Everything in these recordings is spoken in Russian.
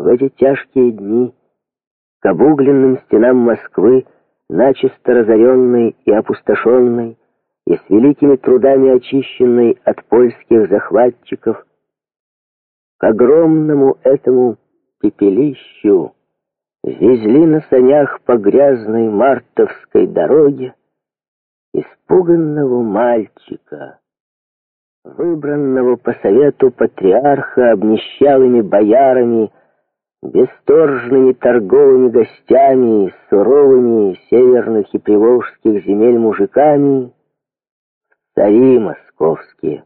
В эти тяжкие дни к обугленным стенам Москвы, начисто разоренной и опустошенной, и с великими трудами очищенной от польских захватчиков, к огромному этому пепелищу везли на санях по грязной мартовской дороге испуганного мальчика, выбранного по совету патриарха обнищалыми боярами, бесторжными торговыми гостями, суровыми северных и приволжских земель мужиками, цари московские.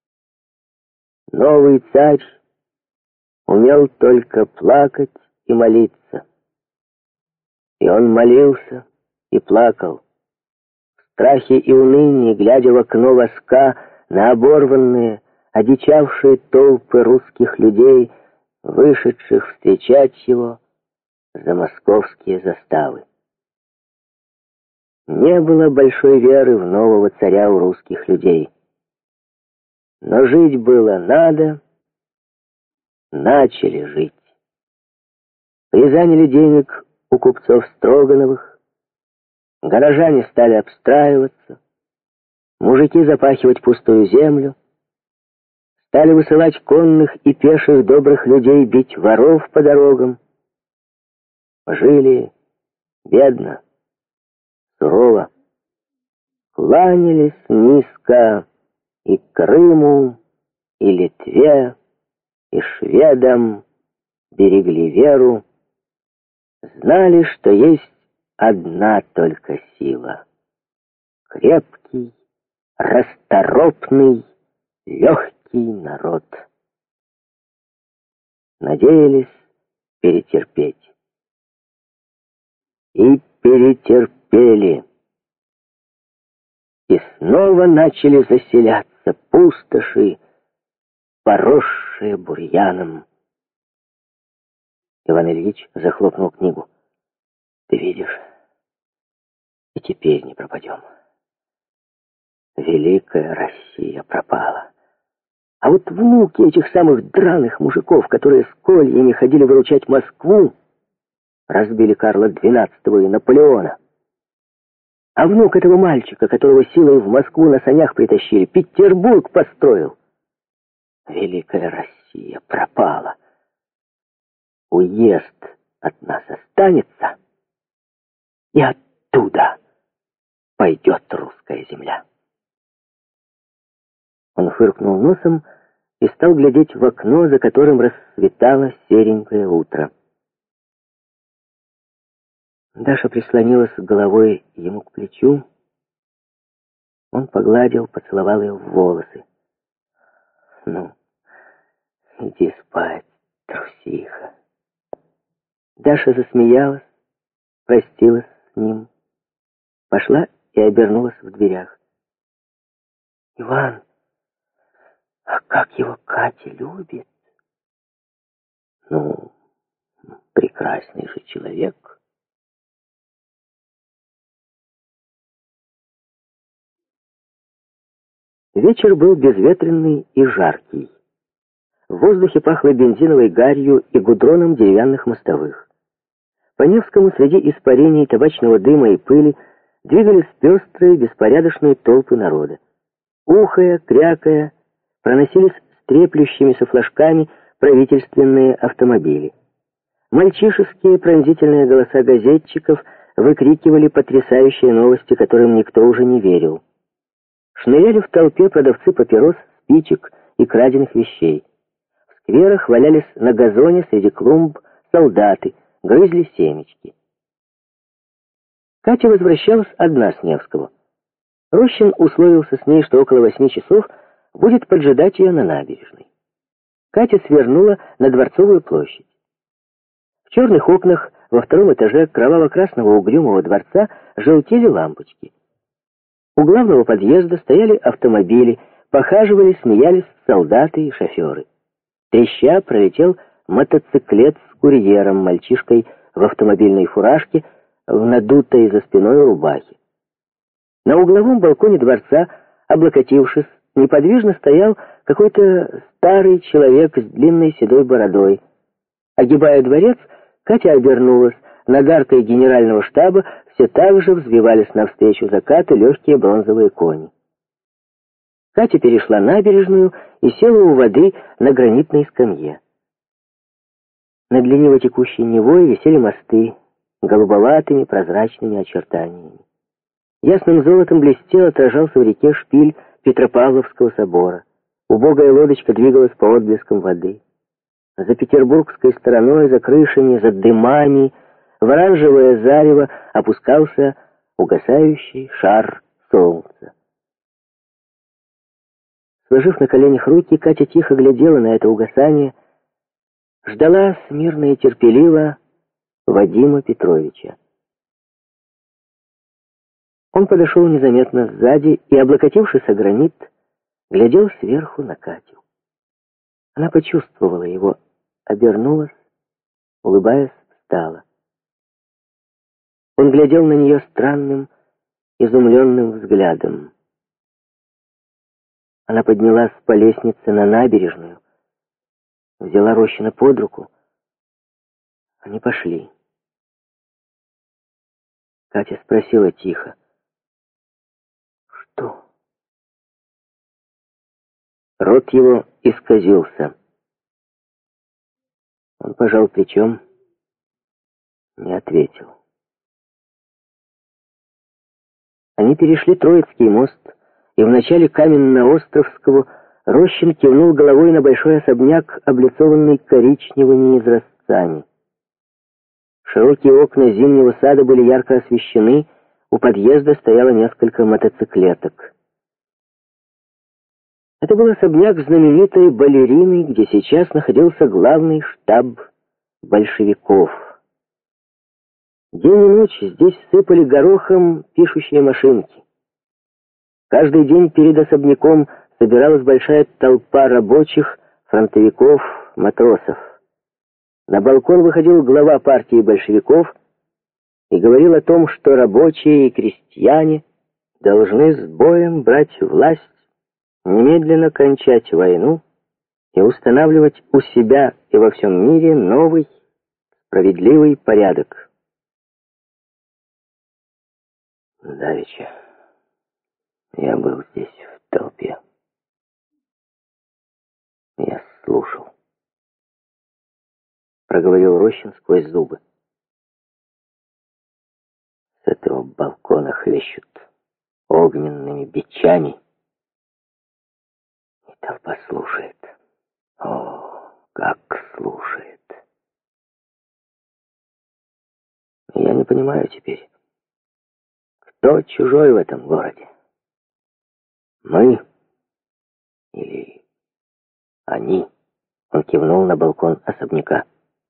Новый царь умел только плакать и молиться. И он молился и плакал, в страхе и унынии, глядя в окно воска на оборванные, одичавшие толпы русских людей, вышедших встречать его за московские заставы. Не было большой веры в нового царя у русских людей. Но жить было надо, начали жить. Призаняли денег у купцов Строгановых, горожане стали обстраиваться, мужики запахивать пустую землю, стали высылать конных и пеших добрых людей бить воров по дорогам. Жили бедно, сурово, кланялись низко и Крыму, и Литве, и шведам, берегли веру, знали, что есть одна только сила — крепкий, расторопный, легкий народ. Надеялись перетерпеть. И перетерпели. И снова начали заселяться пустоши, поросшие бурьяном. Иван Ильич захлопнул книгу. Ты видишь, и теперь не пропадем. Великая Россия пропала. А вот внуки этих самых драных мужиков, которые с кольями ходили выручать Москву, разбили Карла XII и Наполеона. А внук этого мальчика, которого силой в Москву на санях притащили, Петербург построил. Великая Россия пропала. Уезд от нас останется, и оттуда пойдет русская земля. Он фыркнул носом и стал глядеть в окно, за которым расцветало серенькое утро. Даша прислонилась головой ему к плечу. Он погладил, поцеловал ее в волосы. «Ну, иди спать, трусиха». Даша засмеялась, простилась с ним, пошла и обернулась в дверях. «Иван, а как его Катя любит?» «Ну, прекрасный же человек». Вечер был безветренный и жаркий. В воздухе пахло бензиновой гарью и гудроном деревянных мостовых. По Невскому среди испарений, табачного дыма и пыли двигались пестрые, беспорядочные толпы народа. Ухая, крякая, проносились с треплющимися флажками правительственные автомобили. Мальчишеские пронзительные голоса газетчиков выкрикивали потрясающие новости, которым никто уже не верил. Шныряли в толпе продавцы папирос, спичек и краденых вещей. В скверах валялись на газоне среди клумб солдаты, грызли семечки. Катя возвращалась одна с Невского. Рощин условился с ней, что около 8 часов будет поджидать ее на набережной. Катя свернула на Дворцовую площадь. В черных окнах во втором этаже кроваво-красного угрюмого дворца желтели лампочки. У главного подъезда стояли автомобили, похаживали, смеялись солдаты и шоферы. Треща пролетел мотоциклет с курьером, мальчишкой в автомобильной фуражке, в надутой за спиной рубахе. На угловом балконе дворца, облокотившись, неподвижно стоял какой-то старый человек с длинной седой бородой. Огибая дворец, Катя обернулась. Над аркой генерального штаба все так же взвивались навстречу закату легкие бронзовые кони. Катя перешла набережную и села у воды на гранитной скамье. Над лениво текущей Невой висели мосты голубоватыми прозрачными очертаниями. Ясным золотом блестел, отражался в реке шпиль Петропавловского собора. Убогая лодочка двигалась по отблескам воды. За петербургской стороной, за крышами, за дымами, в оранжевое зарево опускался угасающий шар солнца. Сложив на коленях руки, Катя тихо глядела на это угасание, ждала смирно и терпеливо Вадима Петровича. Он подошел незаметно сзади и, облокотившись о гранит, глядел сверху на Катю. Она почувствовала его, обернулась, улыбаясь, встала. Он глядел на нее странным, изумленным взглядом. Она поднялась по лестнице на набережную, взяла Рощина под руку. Они пошли. Катя спросила тихо: «Что?» Рот его исказился. Он пожал плечом, не ответил. Они перешли Троицкий мост, и в начале Каменно-Островского Рощин кивнул головой на большой особняк, облицованный коричневыми изразцами. Широкие окна зимнего сада были ярко освещены, у подъезда стояло несколько мотоциклеток. Это был особняк знаменитой балерины, где сейчас находился главный штаб большевиков. День и ночь здесь сыпали горохом пишущие машинки. Каждый день перед особняком собиралась большая толпа рабочих, фронтовиков, матросов. На балкон выходил глава партии большевиков и говорил о том, что рабочие и крестьяне должны с боем брать власть, немедленно кончать войну и устанавливать у себя и во всем мире новый, справедливый порядок. Давеча я был здесь в толпе. Я слушал. Проговорил Рощин сквозь зубы. С этого балкона хлещут огненными бичами. И толпа слушает. О, как слушает. Я не понимаю теперь, кто чужой в этом городе. Мы или они? Он кивнул на балкон особняка.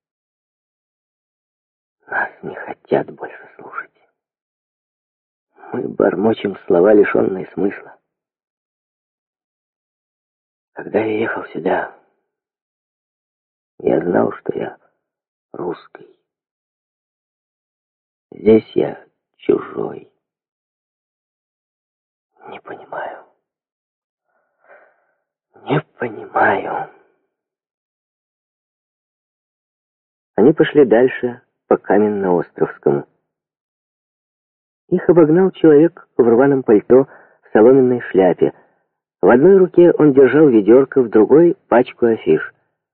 Нас не хотят больше слушать. Мы бормочем слова, лишенные смысла. Когда я ехал сюда, я знал, что я русский. Здесь я чужой. Не понимаю. Не понимаю. Они пошли дальше по Каменно-Островскому. Их обогнал человек в рваном пальто, в соломенной шляпе. В одной руке он держал ведерко, в другой — пачку афиш.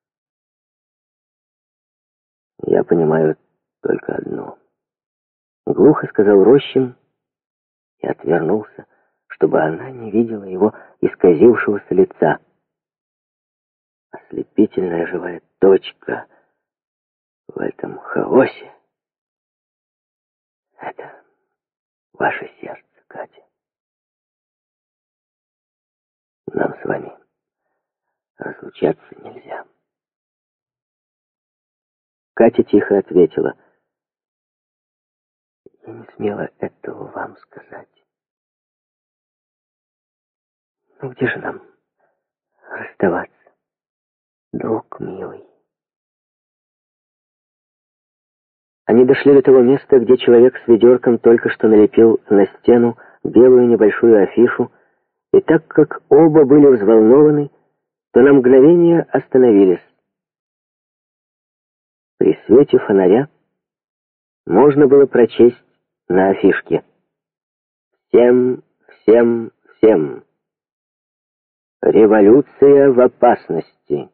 «Я понимаю только одно», — глухо сказал Рощин и отвернулся, чтобы она не видела его исказившегося лица. Ослепительная живая точка в этом хаосе — это ваше сердце, Катя. Нам с вами разлучаться нельзя. Катя тихо ответила: «Я не смела этого вам сказать. Ну где же нам расставаться, друг милый?» Они дошли до того места, где человек с ведерком только что налепил на стену белую небольшую афишу, и так как оба были взволнованы, то на мгновение остановились. свете фонаря можно было прочесть на афишке: «Всем, всем, всем! Революция в опасности!»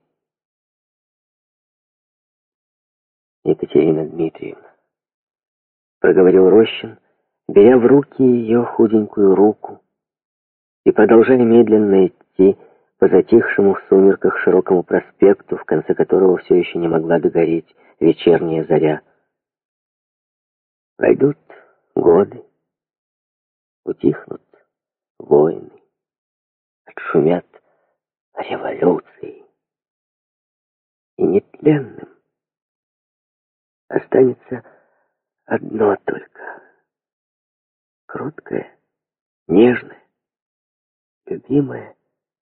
«Екатерина Дмитриевна», — проговорил Рощин, беря в руки ее худенькую руку и продолжая медленно идти по затихшему в сумерках широкому проспекту, в конце которого все еще не могла догореть вечерняя заря. «Пройдут годы, утихнут войны, отшумят революции, и нетленным останется одно только — кроткое, нежное, любимое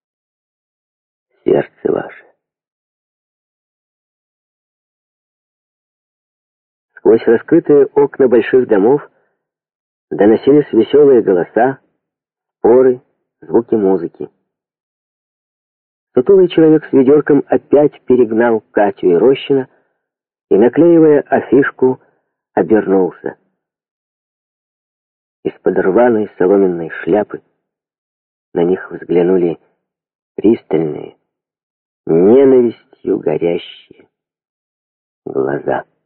сердце ваше». Сквозь раскрытые окна больших домов доносились веселые голоса, споры, звуки музыки. Сутулый человек с ведерком опять перегнал Катю и Рощина и, наклеивая афишку, обернулся. Из-под рваной соломенной шляпы на них взглянули пристальные, ненавистью горящие глаза.